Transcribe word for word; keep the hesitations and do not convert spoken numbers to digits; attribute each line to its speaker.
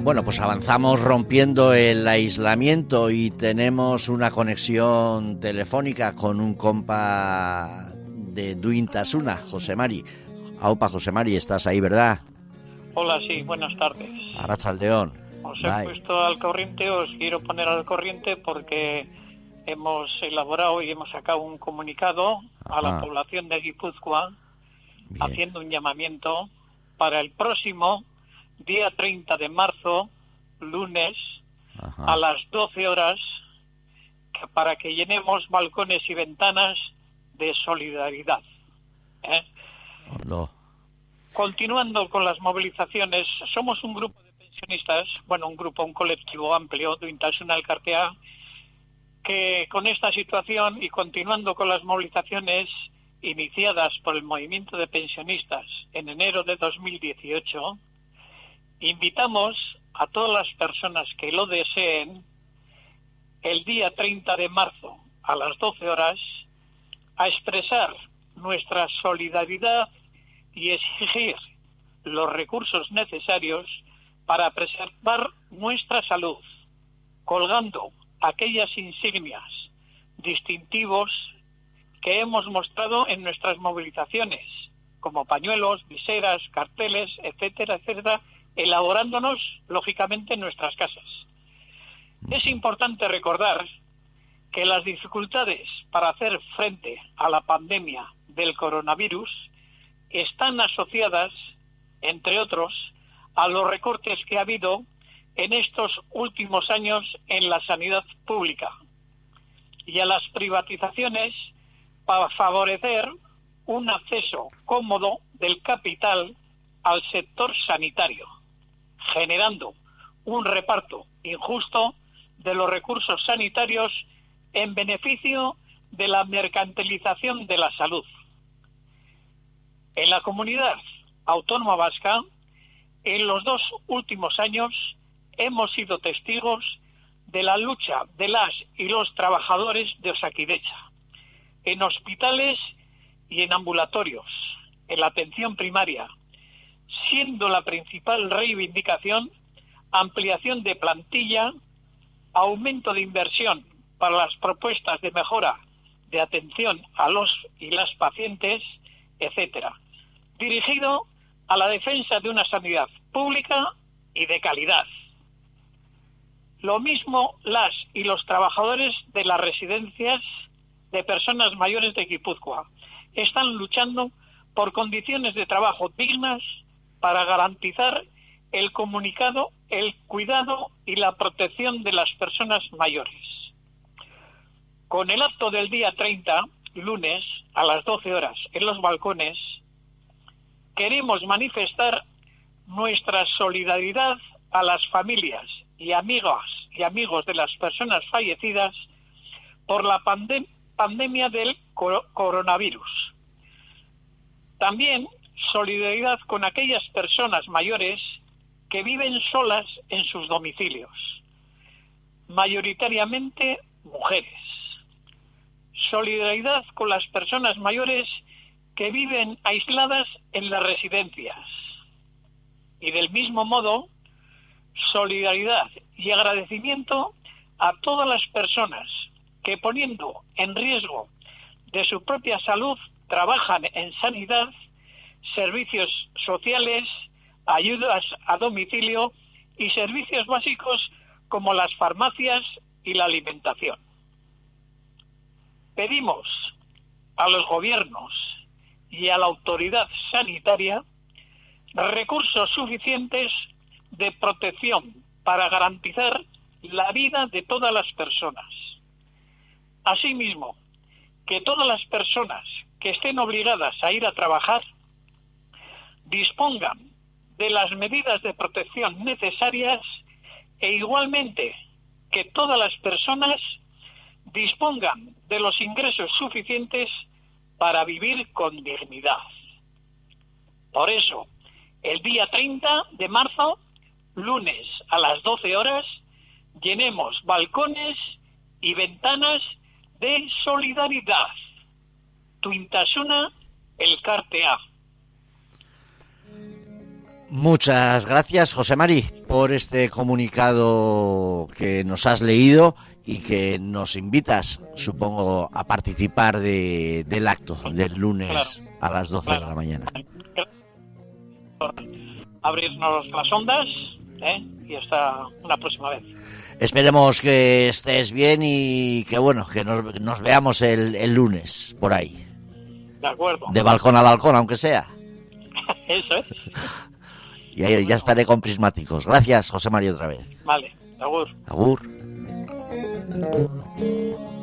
Speaker 1: Bueno, pues avanzamos rompiendo el aislamiento y tenemos una conexión telefónica con un compa de Duintasuna, José Mari. Aupa, José Mari, estás ahí, ¿verdad?
Speaker 2: Hola, sí, buenas tardes.
Speaker 1: Arratsaldeon.
Speaker 2: Os he puesto al corriente, os quiero poner al corriente porque hemos elaborado y hemos sacado un comunicado a la población de Guipúzcoa haciendo un llamamiento para el próximo día treinta de marzo, lunes, Ajá. a las doce horas, para que llenemos balcones y ventanas de solidaridad. ¿Eh?
Speaker 1: No.
Speaker 2: Continuando con las movilizaciones, somos un grupo de pensionistas, bueno, un grupo, un colectivo amplio, Duintasuna Elkartea, que con esta situación y continuando con las movilizaciones iniciadas por el movimiento de pensionistas en enero de dos mil dieciocho, invitamos a todas las personas que lo deseen el día treinta de marzo a las doce horas a expresar nuestra solidaridad y exigir los recursos necesarios para preservar nuestra salud, colgando aquellas insignias, distintivos que hemos mostrado en nuestras movilizaciones, como pañuelos, viseras, carteles, etcétera, etcétera, elaborándonos, lógicamente, en nuestras casas. Es importante recordar que las dificultades para hacer frente a la pandemia del coronavirus están asociadas, entre otros, a los recortes que ha habido en estos últimos años en la sanidad pública y a las privatizaciones para favorecer un acceso cómodo del capital al sector sanitario, generando un reparto injusto de los recursos sanitarios en beneficio de la mercantilización de la salud. En la comunidad autónoma vasca, en los dos últimos años, hemos sido testigos de la lucha de las y los trabajadores de Osakidetza, en hospitales y en ambulatorios, en la atención primaria, siendo la principal reivindicación ampliación de plantilla, aumento de inversión para las propuestas de mejora de atención a los y las pacientes, etcétera, dirigido a la defensa de una sanidad pública y de calidad. Lo mismo las y los trabajadores de las residencias de personas mayores de Guipúzcoa están luchando por condiciones de trabajo dignas para garantizar el comunicado, el cuidado y la protección de las personas mayores. Con el acto del día treinta, lunes, a las doce horas, en los balcones, queremos manifestar nuestra solidaridad a las familias y amigas y amigos de las personas fallecidas por la pandem- pandemia del cor- coronavirus. También solidaridad con aquellas personas mayores que viven solas en sus domicilios, mayoritariamente mujeres. Solidaridad con las personas mayores que viven aisladas en las residencias. Y del mismo modo, solidaridad y agradecimiento a todas las personas que, poniendo en riesgo de su propia salud, trabajan en sanidad, servicios sociales, ayudas a domicilio y servicios básicos como las farmacias y la alimentación. Pedimos a los gobiernos y a la autoridad sanitaria recursos suficientes de protección para garantizar la vida de todas las personas. Asimismo, que todas las personas que estén obligadas a ir a trabajar dispongan de las medidas de protección necesarias e igualmente que todas las personas dispongan de los ingresos suficientes para vivir con dignidad. Por eso, el día treinta de marzo, lunes a las doce horas, llenemos balcones y ventanas de solidaridad. Duintasuna Elkartea.
Speaker 1: Muchas gracias, José Mari. por este comunicado que nos has leído y que nos invitas, supongo, a participar de, del acto del lunes claro, a las doce claro. de la mañana.
Speaker 2: Abrirnos las ondas, ¿eh? Y hasta una próxima vez.
Speaker 1: Esperemos que estés bien y que bueno, que nos, nos veamos el, el lunes por ahí.
Speaker 2: De acuerdo.
Speaker 1: De balcón a balcón, aunque sea.
Speaker 2: Eso es.
Speaker 1: Y ahí ya estaré con prismáticos. Gracias, José María, otra vez.
Speaker 2: Vale, agur.
Speaker 1: Agur.